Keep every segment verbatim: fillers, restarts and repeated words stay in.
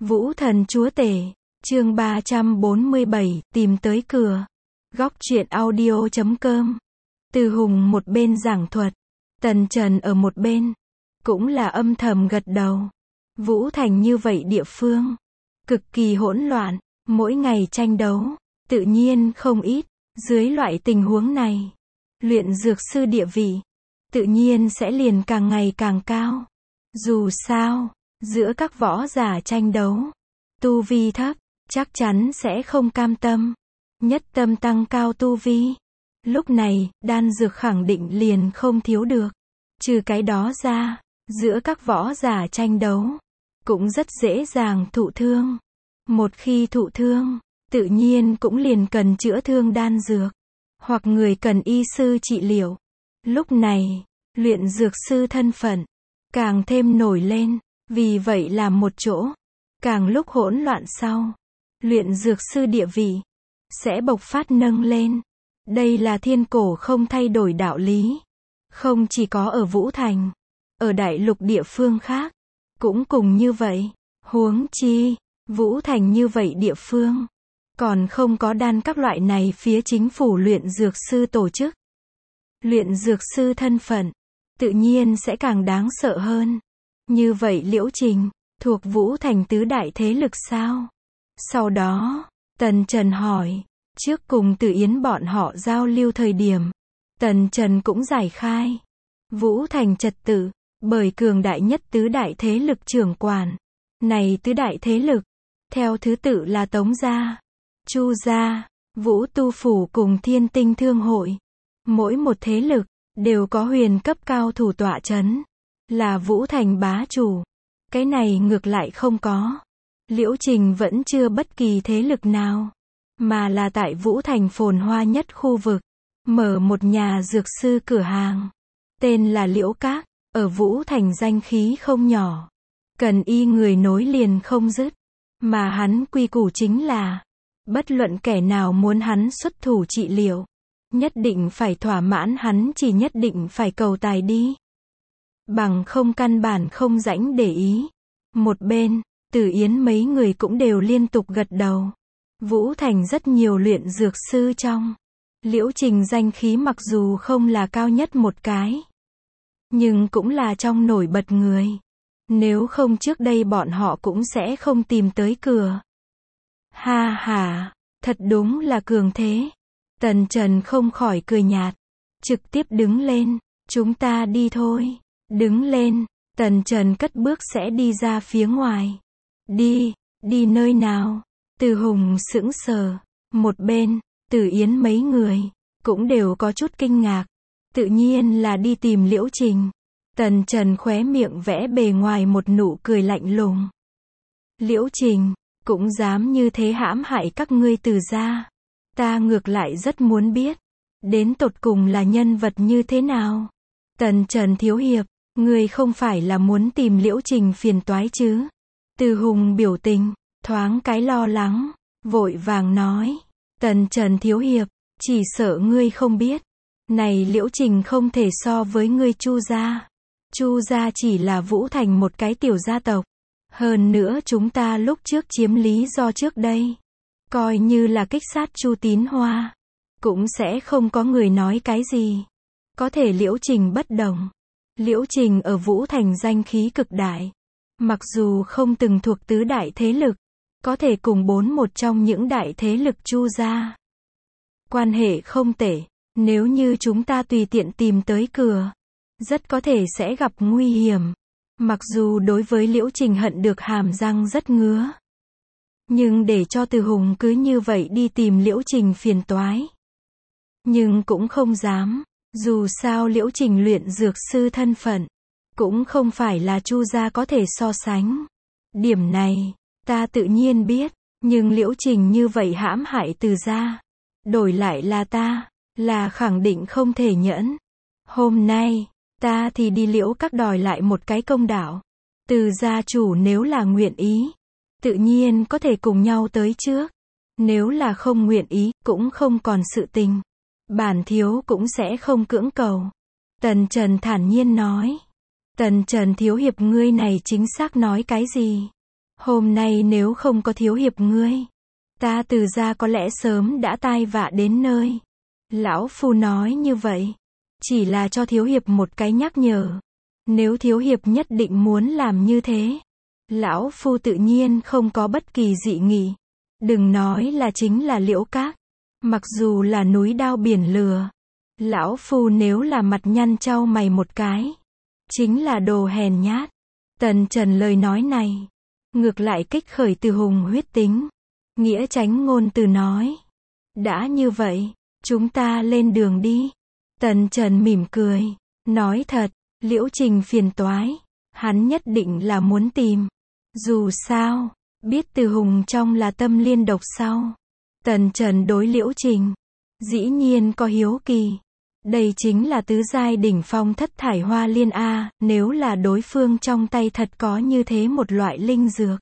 Vũ thần chúa tể, chương ba trăm bốn mươi bảy, tìm tới cửa. Góc truyện audio chấm com. Từ Hùng một bên giảng thuật, Tần Trần ở một bên, cũng là âm thầm gật đầu. Vũ Thành như vậy địa phương, cực kỳ hỗn loạn, mỗi ngày tranh đấu, tự nhiên không ít. Dưới loại tình huống này, luyện dược sư địa vị, tự nhiên sẽ liền càng ngày càng cao. Dù sao, giữa các võ giả tranh đấu, tu vi thấp, chắc chắn sẽ không cam tâm. Nhất tâm tăng cao tu vi. Lúc này, đan dược khẳng định liền không thiếu được. Trừ cái đó ra, giữa các võ giả tranh đấu, cũng rất dễ dàng thụ thương. Một khi thụ thương, tự nhiên cũng liền cần chữa thương đan dược, hoặc người cần y sư trị liệu. Lúc này, luyện dược sư thân phận, càng thêm nổi lên, vì vậy làm một chỗ, càng lúc hỗn loạn sau, luyện dược sư địa vị, sẽ bộc phát nâng lên. Đây là thiên cổ không thay đổi đạo lý. Không chỉ có ở Vũ Thành, ở đại lục địa phương khác, cũng cùng như vậy. Huống chi, Vũ Thành như vậy địa phương, còn không có đan các loại này phía chính phủ luyện dược sư tổ chức. Luyện dược sư thân phận, tự nhiên sẽ càng đáng sợ hơn. Như vậy Liễu Trình, thuộc Vũ Thành tứ đại thế lực sao? Sau đó, Tần Trần hỏi, trước cùng Tử Yến bọn họ giao lưu thời điểm, Tần Trần cũng giải khai. Vũ Thành trật tự, bởi cường đại nhất tứ đại thế lực trưởng quản. Này tứ đại thế lực, theo thứ tự là Tống Gia, Chu Gia, Vũ Tu Phủ cùng Thiên Tinh Thương Hội. Mỗi một thế lực, đều có huyền cấp cao thủ tọa chấn, là Vũ Thành bá chủ. Cái này ngược lại không có. Liễu Trình vẫn chưa bất kỳ thế lực nào, mà là tại Vũ Thành phồn hoa nhất khu vực, mở một nhà dược sư cửa hàng, tên là Liễu Các, ở Vũ Thành danh khí không nhỏ. Cần y người nối liền không dứt, mà hắn quy củ chính là, bất luận kẻ nào muốn hắn xuất thủ trị liệu, nhất định phải thỏa mãn hắn, chỉ nhất định phải cầu tài đi. Bằng không căn bản không rảnh để ý. Một bên, Tử Yến mấy người cũng đều liên tục gật đầu. Vũ Thành rất nhiều luyện dược sư trong. Liễu Trình danh khí mặc dù không là cao nhất một cái, nhưng cũng là trong nổi bật người. Nếu không trước đây bọn họ cũng sẽ không tìm tới cửa. Ha ha, thật đúng là cường thế. Tần Trần không khỏi cười nhạt, trực tiếp đứng lên, chúng ta đi thôi. Đứng lên, Tần Trần cất bước sẽ đi ra phía ngoài. Đi, đi nơi nào? Từ Hùng sững sờ. Một bên, Tử Yến mấy người, cũng đều có chút kinh ngạc. Tự nhiên là đi tìm Liễu Trình. Tần Trần khóe miệng vẽ bề ngoài một nụ cười lạnh lùng. Liễu Trình, cũng dám như thế hãm hại các ngươi Từ gia. Ta ngược lại rất muốn biết, đến tột cùng là nhân vật như thế nào. Tần Trần thiếu hiệp, ngươi không phải là muốn tìm Liễu Trình phiền toái chứ? Từ Hùng biểu tình, thoáng cái lo lắng, vội vàng nói. Tần Trần thiếu hiệp, chỉ sợ ngươi không biết. Này Liễu Trình không thể so với ngươi Chu gia. Chu gia chỉ là Vũ Thành một cái tiểu gia tộc. Hơn nữa chúng ta lúc trước chiếm lý do trước đây, coi như là kích sát Chu Tín Hoa, cũng sẽ không có người nói cái gì. Có thể Liễu Trình bất đồng. Liễu Trình ở Vũ Thành danh khí cực đại. Mặc dù không từng thuộc tứ đại thế lực, có thể cùng bốn một trong những đại thế lực Chu gia. Quan hệ không tệ, nếu như chúng ta tùy tiện tìm tới cửa, rất có thể sẽ gặp nguy hiểm. Mặc dù đối với Liễu Trình hận được hàm răng rất ngứa, nhưng để cho Từ Hùng cứ như vậy đi tìm Liễu Trình phiền toái, nhưng cũng không dám. Dù sao Liễu Trình luyện dược sư thân phận, cũng không phải là Chu gia có thể so sánh. Điểm này, ta tự nhiên biết, nhưng Liễu Trình như vậy hãm hại Từ gia, đổi lại là ta, là khẳng định không thể nhẫn. Hôm nay, ta thì đi Liễu Các đòi lại một cái công đạo. Từ gia chủ nếu là nguyện ý, tự nhiên có thể cùng nhau tới trước. Nếu là không nguyện ý, cũng không còn sự tình. Bản thiếu cũng sẽ không cưỡng cầu. Tần Trần thản nhiên nói. Tần Trần thiếu hiệp ngươi này chính xác nói cái gì? Hôm nay nếu không có thiếu hiệp ngươi, ta Từ gia có lẽ sớm đã tai vạ đến nơi. Lão phu nói như vậy, chỉ là cho thiếu hiệp một cái nhắc nhở. Nếu thiếu hiệp nhất định muốn làm như thế, lão phu tự nhiên không có bất kỳ dị nghị. Đừng nói là chính là Liễu Các, mặc dù là núi đao biển lửa, lão phu nếu là mặt nhăn chau mày một cái, chính là đồ hèn nhát. Tần Trần lời nói này, ngược lại kích khởi Từ Hùng huyết tính. Nghĩa tránh ngôn từ nói, đã như vậy, chúng ta lên đường đi. Tần Trần mỉm cười, nói thật, Liễu Trình phiền toái, hắn nhất định là muốn tìm. Dù sao, biết Từ Hùng trong là tâm liên độc sau. Tần Trần đối Liễu Trình, dĩ nhiên có hiếu kỳ. Đây chính là tứ giai đỉnh phong thất thải hoa liên A, nếu là đối phương trong tay thật có như thế một loại linh dược,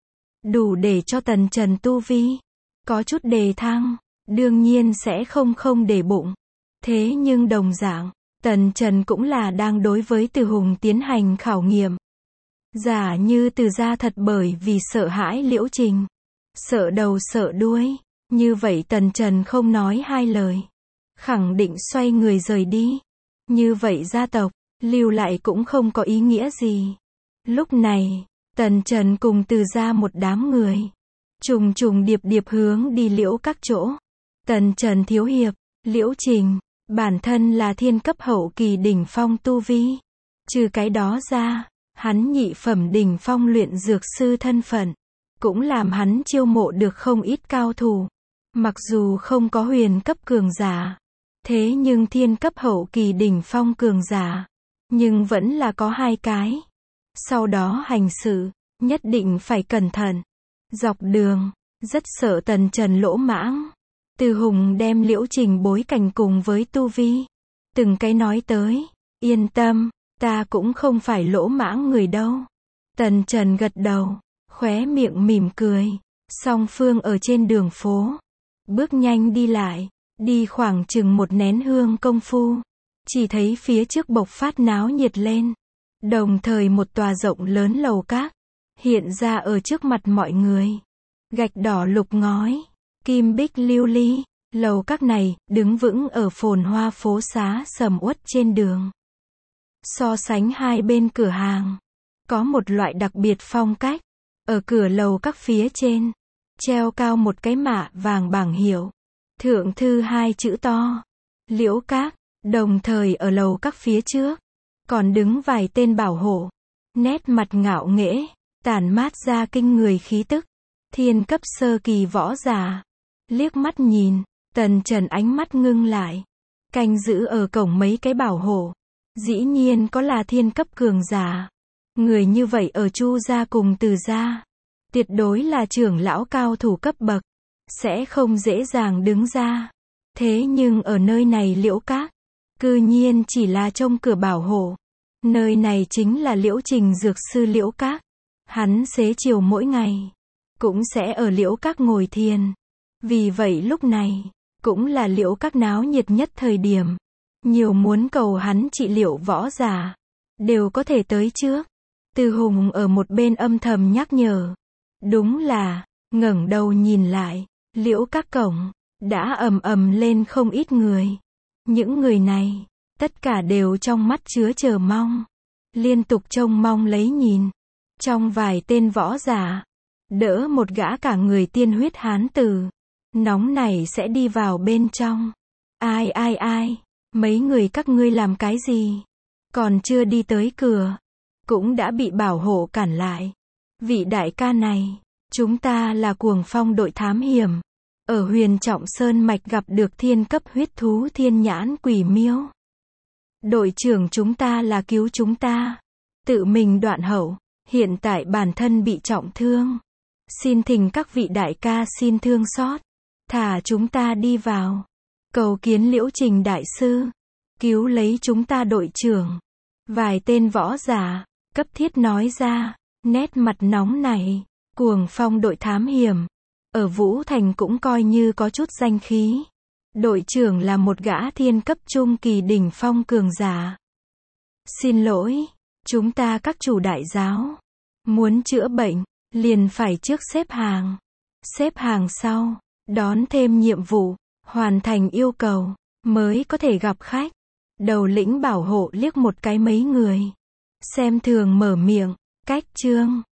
đủ để cho Tần Trần tu vi có chút đề thăng, đương nhiên sẽ không không để bụng. Thế nhưng đồng dạng, Tần Trần cũng là đang đối với Từ Hùng tiến hành khảo nghiệm. Giả như Từ gia thật bởi vì sợ hãi Liễu Trình, sợ đầu sợ đuôi, như vậy Tần Trần không nói hai lời, khẳng định xoay người rời đi. Như vậy gia tộc lưu lại cũng không có ý nghĩa gì. Lúc này, Tần Trần cùng Từ gia một đám người, trùng trùng điệp điệp hướng đi Liễu Các chỗ. Tần Trần thiếu hiệp, Liễu Trình, bản thân là thiên cấp hậu kỳ đỉnh phong tu vi. Trừ cái đó ra, hắn nhị phẩm đỉnh phong luyện dược sư thân phận, cũng làm hắn chiêu mộ được không ít cao thủ. Mặc dù không có huyền cấp cường giả, thế nhưng thiên cấp hậu kỳ đỉnh phong cường giả, nhưng vẫn là có hai cái. Sau đó hành sự, nhất định phải cẩn thận. Dọc đường, rất sợ Tần Trần lỗ mãng. Từ Hùng đem Liễu Trình bối cảnh cùng với tu vi, từng cái nói tới. Yên tâm, ta cũng không phải lỗ mãng người đâu. Tần Trần gật đầu, khóe miệng mỉm cười. Song phương ở trên đường phố, bước nhanh đi lại, đi khoảng chừng một nén hương công phu, chỉ thấy phía trước bộc phát náo nhiệt lên. Đồng thời một tòa rộng lớn lầu các hiện ra ở trước mặt mọi người. Gạch đỏ lục ngói, kim bích lưu ly, lầu các này đứng vững ở phồn hoa phố xá sầm uất trên đường. So sánh hai bên cửa hàng, có một loại đặc biệt phong cách. Ở cửa lầu các phía trên, treo cao một cái mạ vàng bảng hiệu, thượng thư hai chữ to, Liễu Các. Đồng thời ở lầu các phía trước, còn đứng vài tên bảo hộ, nét mặt ngạo nghễ, tản mát ra kinh người khí tức. Thiên cấp sơ kỳ võ giả. Liếc mắt nhìn, Tần Trần ánh mắt ngưng lại. Canh giữ ở cổng mấy cái bảo hộ, dĩ nhiên có là thiên cấp cường giả. Người như vậy ở Chu gia cùng Từ gia, tuyệt đối là trưởng lão cao thủ cấp bậc, sẽ không dễ dàng đứng ra. Thế nhưng ở nơi này Liễu Các, cư nhiên chỉ là trông cửa bảo hộ. Nơi này chính là Liễu Trình dược sư Liễu Các. Hắn xế chiều mỗi ngày, cũng sẽ ở Liễu Các ngồi thiền. Vì vậy lúc này, cũng là Liễu Các náo nhiệt nhất thời điểm. Nhiều muốn cầu hắn trị liệu võ giả, đều có thể tới trước. Từ Hùng ở một bên âm thầm nhắc nhở. Đúng là, ngẩng đầu nhìn lại, Liễu Các cổng, đã ầm ầm lên không ít người. Những người này, tất cả đều trong mắt chứa chờ mong, liên tục trông mong lấy nhìn. Trong vài tên võ giả, đỡ một gã cả người tiên huyết hán tử, nóng này sẽ đi vào bên trong. Ai ai ai, mấy người các ngươi làm cái gì? Còn chưa đi tới cửa, cũng đã bị bảo hộ cản lại. Vị đại ca này, chúng ta là Cuồng Phong đội thám hiểm, ở Huyền Trọng Sơn Mạch gặp được thiên cấp huyết thú thiên nhãn quỷ miêu. Đội trưởng chúng ta là cứu chúng ta, tự mình đoạn hậu, hiện tại bản thân bị trọng thương. Xin thỉnh các vị đại ca xin thương xót, thả chúng ta đi vào. Cầu kiến Liễu Trình đại sư, cứu lấy chúng ta đội trưởng. Vài tên võ giả, cấp thiết nói ra, nét mặt nóng này. Cuồng Phong đội thám hiểm, ở Vũ Thành cũng coi như có chút danh khí. Đội trưởng là một gã thiên cấp trung kỳ đỉnh phong cường giả. Xin lỗi, chúng ta các chủ đại giáo, muốn chữa bệnh, liền phải trước xếp hàng. Xếp hàng sau, đón thêm nhiệm vụ, hoàn thành yêu cầu, mới có thể gặp khách. Đầu lĩnh bảo hộ liếc một cái mấy người. Xem thường mở miệng, cách trương.